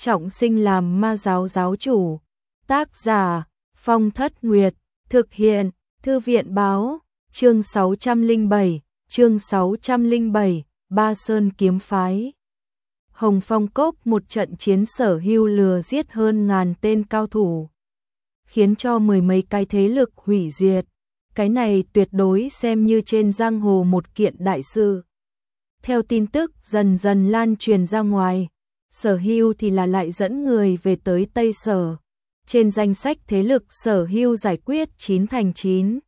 trọng sinh làm ma giáo giáo chủ. Tác giả Phong Thất Nguyệt. Thực hiện Thư viện báo. Chương 607. Ba Sơn kiếm phái. Hồng Phong Cốc một trận chiến Sở Hưu lừa giết hơn ngàn tên cao thủ, khiến cho mười mấy cái thế lực hủy diệt. Cái này tuyệt đối xem như trên giang hồ một kiện đại sự. Theo tin tức dần dần lan truyền ra ngoài, Sở Hưu thì là lại dẫn người về tới Tây Sở. Trên danh sách thế lực Sở Hưu giải quyết 9 thành 9.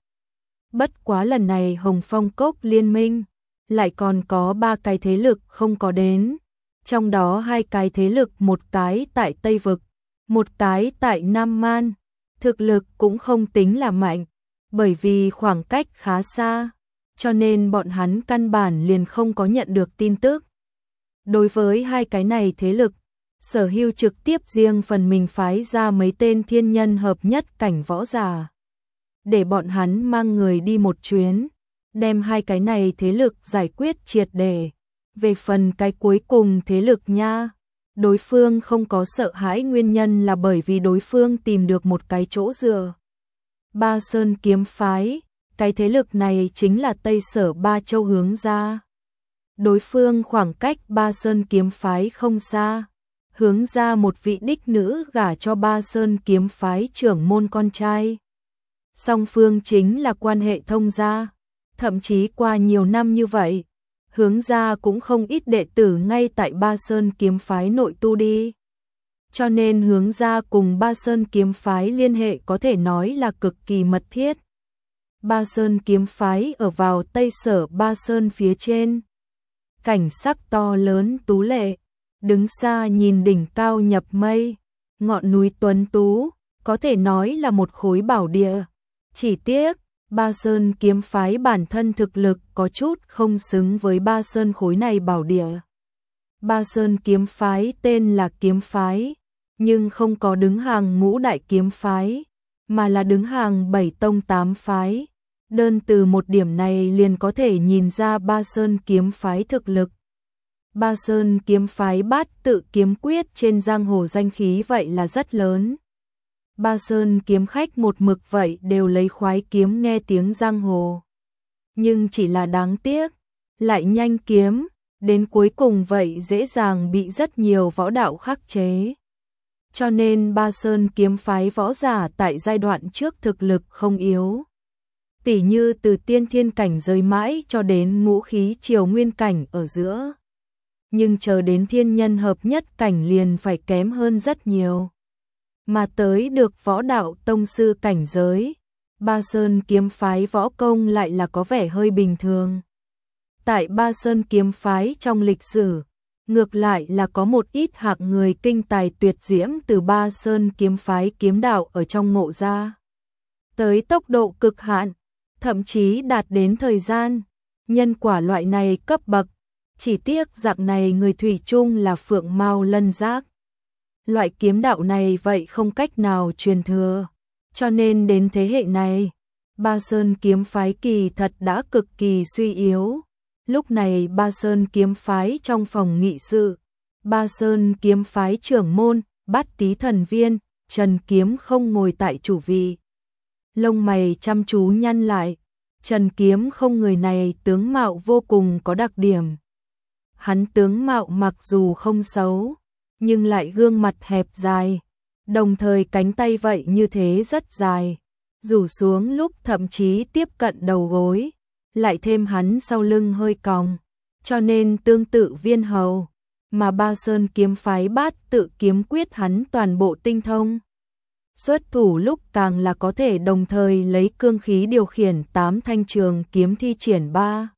Bất quá lần này Hồng Phong Cốc liên minh lại còn có 3 cái thế lực không có đến. Trong đó 2 cái thế lực, một cái tại Tây Vực, một cái tại Nam Man. Thực lực cũng không tính là mạnh, bởi vì khoảng cách khá xa, cho nên bọn hắn căn bản liền không có nhận được tin tức. Đối với 2 cái này thế lực, Sở Hưu trực tiếp riêng phần mình phái ra mấy tên thiên nhân hợp nhất cảnh võ giả, để bọn hắn mang người đi một chuyến, đem 2 cái này thế lực giải quyết triệt để. Về phần cái cuối cùng thế lực nha, đối phương không có sợ hãi, nguyên nhân là bởi vì đối phương tìm được một cái chỗ dựa. Ba Sơn kiếm phái, cái thế lực này chính là Tây Sở Ba Châu hướng ra. Đối phương khoảng cách Ba Sơn kiếm phái không xa, hướng ra một vị đích nữ gả cho Ba Sơn kiếm phái trưởng môn con trai. Song phương chính là quan hệ thông gia, thậm chí qua nhiều năm như vậy, hướng ra cũng không ít đệ tử ngay tại Ba Sơn kiếm phái nội tu đi. Cho nên hướng ra cùng Ba Sơn kiếm phái liên hệ có thể nói là cực kỳ mật thiết. Ba Sơn kiếm phái ở vào Tây Sở Ba Sơn phía trên. Cảnh sắc to lớn tú lệ, đứng xa nhìn đỉnh cao nhập mây, ngọn núi tuấn tú, có thể nói là một khối bảo địa. Chỉ tiếc, Ba Sơn kiếm phái bản thân thực lực có chút không xứng với Ba Sơn khối này bảo địa. Ba Sơn kiếm phái tên là kiếm phái, nhưng không có đứng hàng ngũ đại kiếm phái, mà là đứng hàng 7 tông 8 phái. Đơn từ một điểm này liền có thể nhìn ra Ba Sơn kiếm phái thực lực. Ba Sơn kiếm phái Bát Tự kiếm quyết trên giang hồ danh khí vậy là rất lớn. Ba Sơn kiếm khách một mực vậy đều lấy khoái kiếm nghe tiếng giang hồ. Nhưng chỉ là đáng tiếc, lại nhanh kiếm, đến cuối cùng vậy dễ dàng bị rất nhiều võ đạo khắc chế. Cho nên Ba Sơn kiếm phái võ giả tại giai đoạn trước thực lực không yếu. Tỉ như từ tiên thiên cảnh rơi mãi cho đến ngũ khí triều nguyên cảnh ở giữa. Nhưng chờ đến thiên nhân hợp nhất cảnh liền phải kém hơn rất nhiều. Mà tới được võ đạo tông sư cảnh giới, Ba Sơn kiếm phái võ công lại là có vẻ hơi bình thường. Tại Ba Sơn kiếm phái trong lịch sử, ngược lại là có một ít hạng người kinh tài tuyệt diễm từ Ba Sơn kiếm phái kiếm đạo ở trong ngộ ra. Tới tốc độ cực hạn, thậm chí đạt đến thời gian, nhân quả loại này cấp bậc. Chỉ tiếc dạng này người thủy chung là phượng mao lân giác. Loại kiếm đạo này vậy không cách nào truyền thừa. Cho nên đến thế hệ này, Ba Sơn kiếm phái kỳ thật đã cực kỳ suy yếu. Lúc này Ba Sơn kiếm phái trong phòng nghị sự, Ba Sơn kiếm phái trưởng môn, Bát Tý thần viên, Trần Kiếm Không ngồi tại chủ vị. Lông mày chăm chú nhăn lại, Trần Kiếm Không người này tướng mạo vô cùng có đặc điểm. Hắn tướng mạo mặc dù không xấu, nhưng lại gương mặt hẹp dài, đồng thời cánh tay vậy như thế rất dài, rủ xuống lúc thậm chí tiếp cận đầu gối, lại thêm hắn sau lưng hơi cong, cho nên tương tự Viên Hầu, mà Ba Sơn kiếm phái Bát Tự kiếm quyết hắn toàn bộ tinh thông. Xuất thủ lúc càng là có thể đồng thời lấy cương khí điều khiển 8 thanh trường kiếm thi triển Ba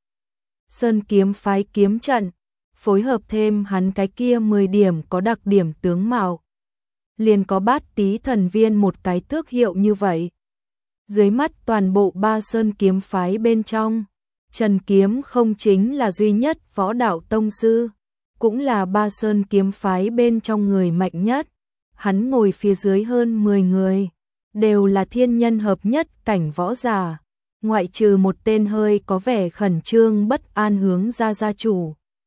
Sơn kiếm phái kiếm trận, phối hợp thêm hắn cái kia 10 điểm có đặc điểm tướng mạo, liền có Bát Tý thần viên một cái tước hiệu như vậy. Dưới mắt toàn bộ Ba Sơn kiếm phái bên trong, Trần Kiếm Không chính là duy nhất võ đạo tông sư, cũng là Ba Sơn kiếm phái bên trong người mạnh nhất. Hắn ngồi phía dưới hơn 10 người, đều là thiên nhân hợp nhất cảnh võ giả, ngoại trừ một tên hơi có vẻ khẩn trương bất an hướng ra gia chủ.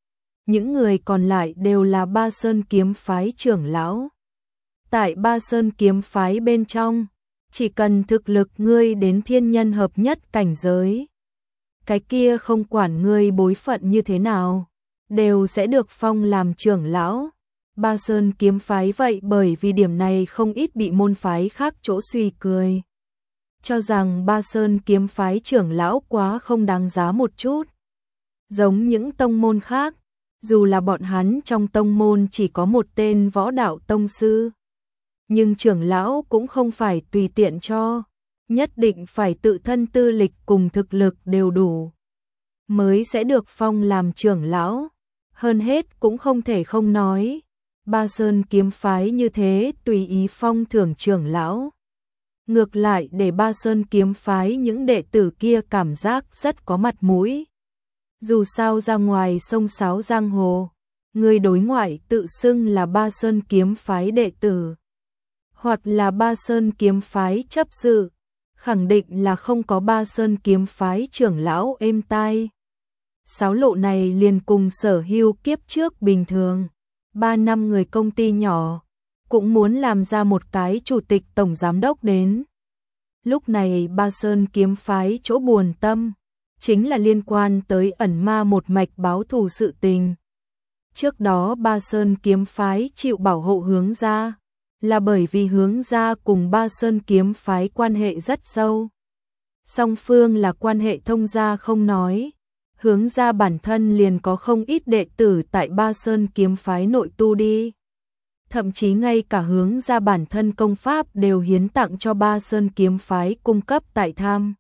những người còn lại đều là Ba Sơn kiếm phái trưởng lão. Tại Ba Sơn kiếm phái bên trong, chỉ cần thực lực ngươi đến thiên nhân hợp nhất cảnh giới, cái kia không quản ngươi bối phận như thế nào, đều sẽ được phong làm trưởng lão. Ba Sơn kiếm phái vậy bởi vì điểm này không ít bị môn phái khác chỗ suy cười, cho rằng Ba Sơn kiếm phái trưởng lão quá không đáng giá một chút. Giống những tông môn khác, dù là bọn hắn trong tông môn chỉ có một tên võ đạo tông sư, nhưng trưởng lão cũng không phải tùy tiện cho, nhất định phải tự thân tư lịch cùng thực lực đều đủ, mới sẽ được phong làm trưởng lão. Hơn hết cũng không thể không nói, Ba Sơn kiếm phái như thế tùy ý phong thưởng trưởng lão, ngược lại để Ba Sơn kiếm phái những đệ tử kia cảm giác rất có mặt mũi. Dù sao ra ngoài sông sáo giang hồ, người đối ngoại tự xưng là Ba Sơn kiếm phái đệ tử, hoặc là Ba Sơn kiếm phái chấp sự, khẳng định là không có Ba Sơn kiếm phái trưởng lão êm tai. Sáo lộ này liền cùng Sở Hưu kiếp trước bình thường, 3 năm người công ty nhỏ, cũng muốn làm ra một cái chủ tịch tổng giám đốc đến. Lúc này Ba Sơn kiếm phái chỗ buồn tâm, chính là liên quan tới ẩn ma một mạch báo thù sự tình. Trước đó Ba Sơn kiếm phái chịu bảo hộ Hướng gia, là bởi vì Hướng gia cùng Ba Sơn kiếm phái quan hệ rất sâu. Song phương là quan hệ thông gia không nói, Hướng gia bản thân liền có không ít đệ tử tại Ba Sơn kiếm phái nội tu đi. Thậm chí ngay cả Hướng gia bản thân công pháp đều hiến tặng cho Ba Sơn kiếm phái cung cấp tại tham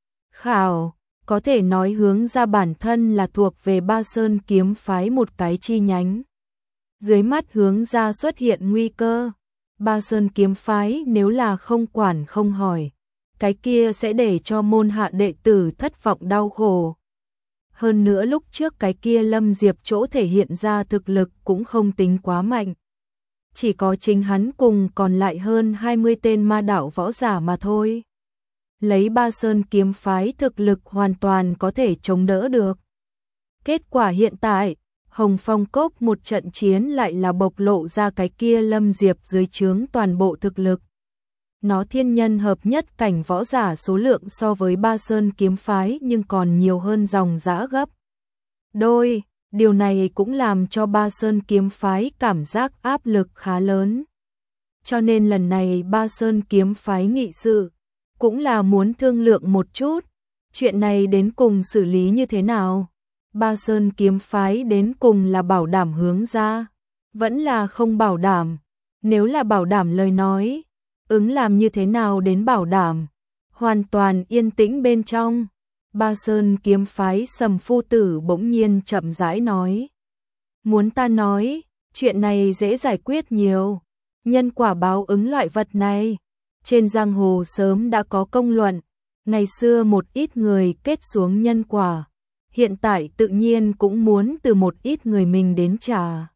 khảo, có thể nói Hướng gia bản thân là thuộc về Ba Sơn kiếm phái một cái chi nhánh. Dưới mắt Hướng gia xuất hiện nguy cơ, Ba Sơn kiếm phái nếu là không quản không hỏi, cái kia sẽ để cho môn hạ đệ tử thất vọng đau khổ. Hơn nữa lúc trước cái kia Lâm Diệp chỗ thể hiện ra thực lực cũng không tính quá mạnh. Chỉ có chính hắn cùng còn lại hơn 20 tên ma đạo võ giả mà thôi. Lấy Ba Sơn kiếm phái thực lực hoàn toàn có thể chống đỡ được. Kết quả hiện tại, Hồng Phong Cốc một trận chiến lại là bộc lộ ra cái kia Lâm Diệp dưới trướng toàn bộ thực lực. Nó thiên nhân hợp nhất cảnh võ giả số lượng so với Ba Sơn kiếm phái nhưng còn nhiều hơn dòng dã gấp đôi. Điều này cũng làm cho Ba Sơn kiếm phái cảm giác áp lực khá lớn. Cho nên lần này Ba Sơn kiếm phái nghị sự, cũng là muốn thương lượng một chút, chuyện này đến cùng xử lý như thế nào. Ba Sơn kiếm phái đến cùng là bảo đảm Hướng gia, vẫn là không bảo đảm. Nếu là bảo đảm lời nói, ứng làm như thế nào đến bảo đảm. Hoàn toàn yên tĩnh bên trong, Ba Sơn kiếm phái Sầm Phu Tử bỗng nhiên chậm rãi nói. Muốn ta nói, chuyện này dễ giải quyết nhiều. Nhân quả báo ứng loại vật này, trên giang hồ sớm đã có công luận. Ngày xưa một ít người kết xuống nhân quả, hiện tại tự nhiên cũng muốn từ một ít người mình đến trả.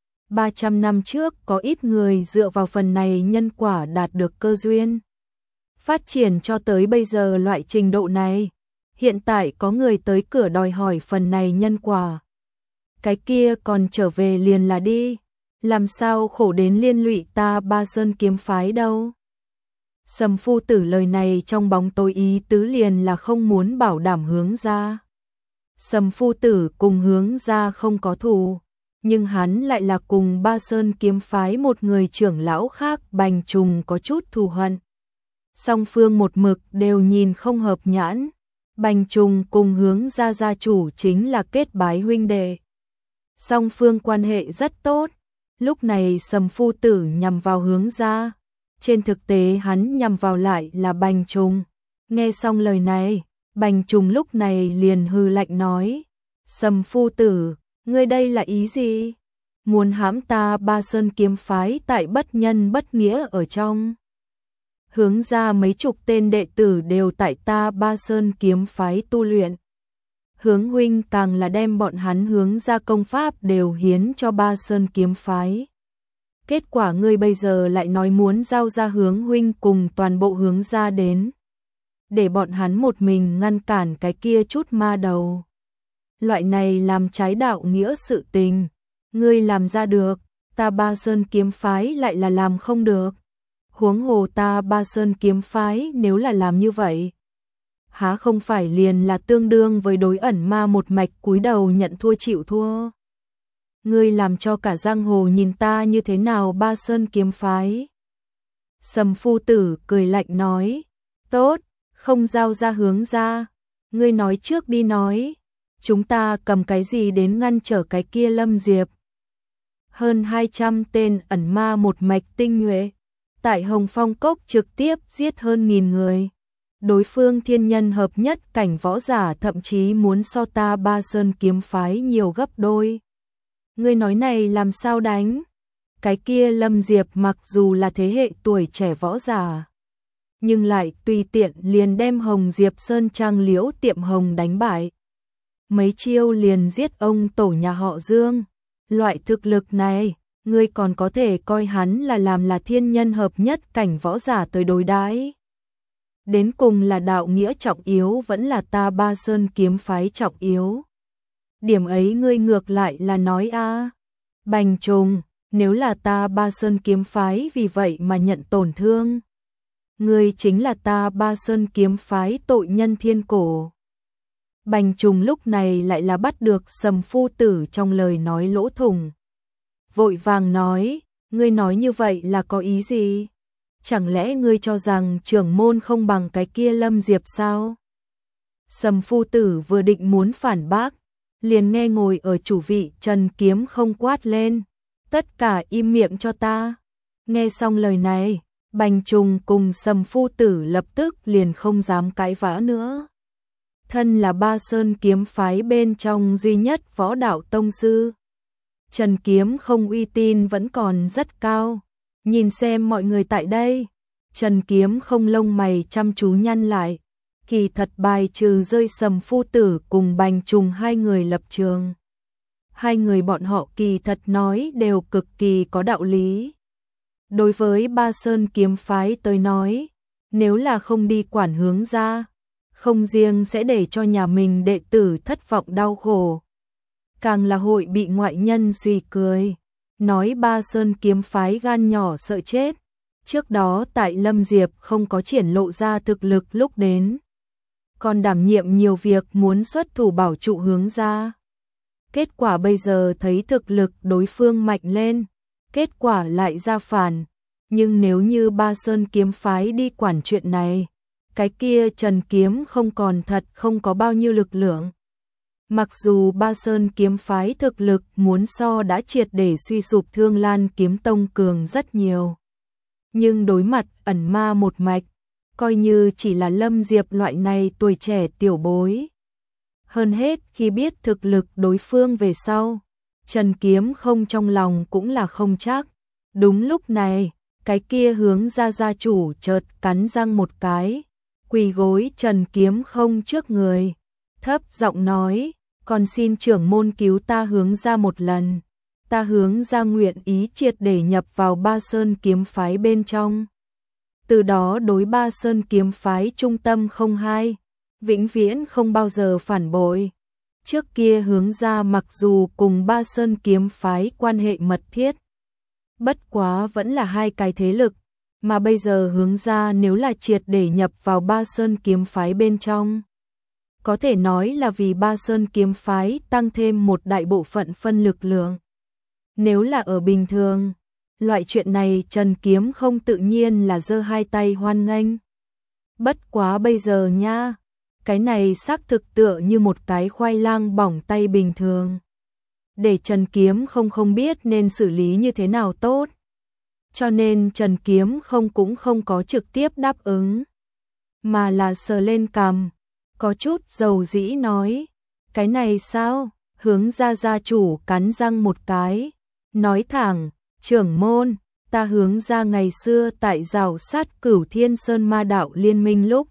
300 năm trước có ít người dựa vào phần này nhân quả đạt được cơ duyên. Phát triển cho tới bây giờ loại trình độ này, hiện tại có người tới cửa đòi hỏi phần này nhân quả. Cái kia còn trở về liền là đi, làm sao khổ đến liên lụy ta Ba Sơn kiếm phái đâu. Sầm Phu Tử lời này trong bóng tối ý tứ liền là không muốn bảo đảm Hướng gia. Sầm Phu Tử cùng Hướng gia không có thù, nhưng hắn lại là cùng Ba Sơn kiếm phái một người trưởng lão khác Bành Trùng có chút thù hận. Song phương một mực đều nhìn không hợp nhãn. Bành Trùng cùng Hướng gia gia chủ chính là kết bái huynh đệ. Song phương quan hệ rất tốt. Lúc này Sầm Phu Tử nhằm vào Hướng gia, trên thực tế hắn nhằm vào lại là Bành Trùng. Nghe xong lời này, Bành Trùng lúc này liền hừ lạnh nói: Sầm Phu Tử, ngươi đây là ý gì? Muốn hãm ta Ba Sơn kiếm phái tại bất nhân bất nghĩa ở trong. Hướng gia mấy chục tên đệ tử đều tại ta Ba Sơn kiếm phái tu luyện. Hướng huynh càng là đem bọn hắn Hướng gia công pháp đều hiến cho Ba Sơn kiếm phái. Kết quả ngươi bây giờ lại nói muốn giao ra Hướng huynh cùng toàn bộ Hướng gia đến, để bọn hắn một mình ngăn cản cái kia chút ma đầu. loại này làm trái đạo nghĩa sự tình, ngươi làm ra được, ta Ba Sơn kiếm phái lại là làm không được. Huống hồ ta Ba Sơn kiếm phái nếu là làm như vậy, há không phải liền là tương đương với đối ẩn ma một mạch cúi đầu nhận thua chịu thua. Ngươi làm cho cả giang hồ nhìn ta như thế nào Ba Sơn kiếm phái. Sầm phu tử cười lạnh nói, tốt, không giao ra hướng ra, ngươi nói trước đi nói, chúng ta cầm cái gì đến ngăn trở cái kia Lâm Diệp. Hơn 200 tên ẩn ma một mạch tinh nhuệ, tại Hồng Phong Cốc trực tiếp giết hơn 1000 người. Đối phương thiên nhân hợp nhất cảnh võ giả thậm chí muốn so ta Ba Sơn kiếm phái nhiều gấp đôi. Ngươi nói này làm sao đánh? Cái kia Lâm Diệp mặc dù là thế hệ tuổi trẻ võ giả, nhưng lại tùy tiện liền đem Hồng Diệp Sơn Trang Liễu Tiệm Hồng đánh bại. Mấy chiêu liền giết ông tổ nhà họ Dương. Loại thực lực này, ngươi còn có thể coi hắn là làm là thiên nhân hợp nhất cảnh võ giả tới đối đãi. Đến cùng là đạo nghĩa trọng yếu vẫn là ta Ba Sơn kiếm phái trọng yếu. Điểm ấy ngươi ngược lại là nói a. Bành Trùng, nếu là ta Ba Sơn kiếm phái vì vậy mà nhận tổn thương, ngươi chính là ta Ba Sơn kiếm phái tội nhân thiên cổ. Bành Trùng lúc này lại là bắt được Sầm phu tử trong lời nói lỗ thủng. Vội vàng nói, ngươi nói như vậy là có ý gì? Chẳng lẽ ngươi cho rằng trưởng môn không bằng cái kia Lâm Diệp sao? Sầm phu tử vừa định muốn phản bác, liền nghe ngồi ở chủ vị Trần Kiếm không quát lên, tất cả im miệng cho ta. Nghe xong lời này, Bành Trùng cùng Sầm phu tử lập tức liền không dám cãi vã nữa. Thân là Ba Sơn kiếm phái bên trong duy nhất võ đạo tông sư, Trần Kiếm không uy tín vẫn còn rất cao. Nhìn xem mọi người tại đây, Trần Kiếm không lông mày chăm chú nhăn lại, kỳ thật bài trừ rơi Sầm phu tử cùng Bành Trùng hai người lập trường. Hai người bọn họ kỳ thật nói đều cực kỳ có đạo lý. Đối với Ba Sơn kiếm phái tới nói, nếu là không đi quản hướng ra, không riêng sẽ để cho nhà mình đệ tử thất vọng đau khổ, càng là hội bị ngoại nhân suy cười, nói Ba Sơn kiếm phái gan nhỏ sợ chết. Trước đó tại Lâm Diệp không có triển lộ ra thực lực lúc đến, còn đảm nhiệm nhiều việc muốn xuất thủ bảo trụ hướng ra. Kết quả bây giờ thấy thực lực đối phương mạnh lên, kết quả lại ra phản. Nhưng nếu như Ba Sơn kiếm phái đi quản chuyện này, cái kia Trần Kiếm không còn thật không có bao nhiêu lực lượng. Mặc dù Ba Sơn kiếm phái thực lực muốn so đã triệt để suy sụp Thương Lan kiếm tông cường rất nhiều, nhưng đối mặt ẩn ma một mạch, coi như chỉ là Lâm Diệp loại này tuổi trẻ tiểu bối. Hơn hết khi biết thực lực đối phương về sau, Trần Kiếm không trong lòng cũng là không chắc. Đúng lúc này, cái kia hướng ra gia chủ chợt cắn răng một cái, quỳ gối Trần Kiếm không trước người, thấp giọng nói, còn xin trưởng môn cứu ta hướng ra một lần. Ta hướng ra nguyện ý triệt để nhập vào Ba Sơn kiếm phái bên trong. Từ đó đối Ba Sơn kiếm phái trung tâm không hai, vĩnh viễn không bao giờ phản bội. Trước kia hướng ra mặc dù cùng Ba Sơn kiếm phái quan hệ mật thiết, bất quá vẫn là hai cái thế lực, mà bây giờ hướng ra nếu là triệt để nhập vào Ba Sơn kiếm phái bên trong, có thể nói là vì Ba Sơn kiếm phái tăng thêm một đại bộ phận phân lực lượng. Nếu là ở bình thường, loại chuyện này Trần Kiếm không tự nhiên là giơ hai tay hoan nghênh. Bất quá bây giờ nha, cái này xác thực tựa như một cái khoai lang bỏng tay bình thường, để Trần Kiếm không biết nên xử lý như thế nào tốt. Cho nên Trần Kiếm cũng không có trực tiếp đáp ứng, mà là sờ lên cằm, có chút dầu dĩ nói, cái này sao? Hướng ra gia chủ cắn răng một cái, nói thẳng, trưởng môn, ta hướng ra ngày xưa tại rào sát Cửu Thiên Sơn Ma Đạo Liên Minh lúc,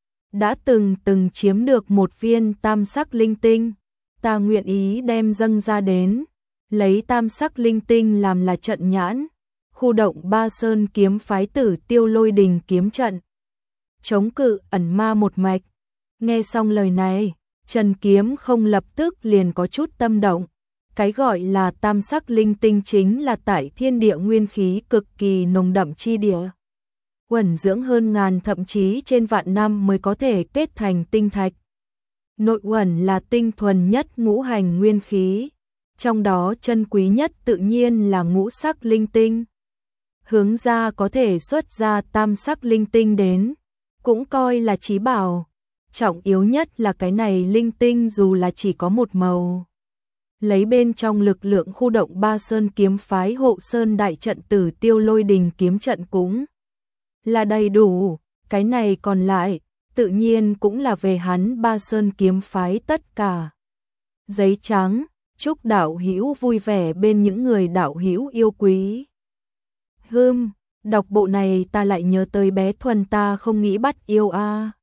đã từng chiếm được một viên tam sắc linh tinh, ta nguyện ý đem dâng ra đến, lấy tam sắc linh tinh làm là trận nhãn, khu động Ba Sơn kiếm phái Tử Tiêu Lôi Đình kiếm trận, chống cự ẩn ma một mạch. Nghe xong lời này, Trần Kiếm không lập tức liền có chút tâm động. Cái gọi là tam sắc linh tinh chính là tại thiên địa nguyên khí cực kỳ nồng đậm chi địa. Uẩn dưỡng hơn ngàn thậm chí trên vạn năm mới có thể kết thành tinh thạch. Nội uẩn là tinh thuần nhất ngũ hành nguyên khí, trong đó chân quý nhất tự nhiên là ngũ sắc linh tinh. Hướng ra có thể xuất ra tam sắc linh tinh đến, cũng coi là chí bảo. Trọng yếu nhất là cái này linh tinh dù là chỉ có một màu. Lấy bên trong lực lượng khu động Ba Sơn kiếm phái hộ sơn đại trận Tử Tiêu Lôi Đình kiếm trận cũng là đầy đủ, cái này còn lại, tự nhiên cũng là về hắn Ba Sơn kiếm phái tất cả. Giấy trắng, chúc đạo hữu vui vẻ bên những người đạo hữu yêu quý. Đọc bộ này ta lại nhớ tới bé Thuần ta không nghĩ bắt yêu a.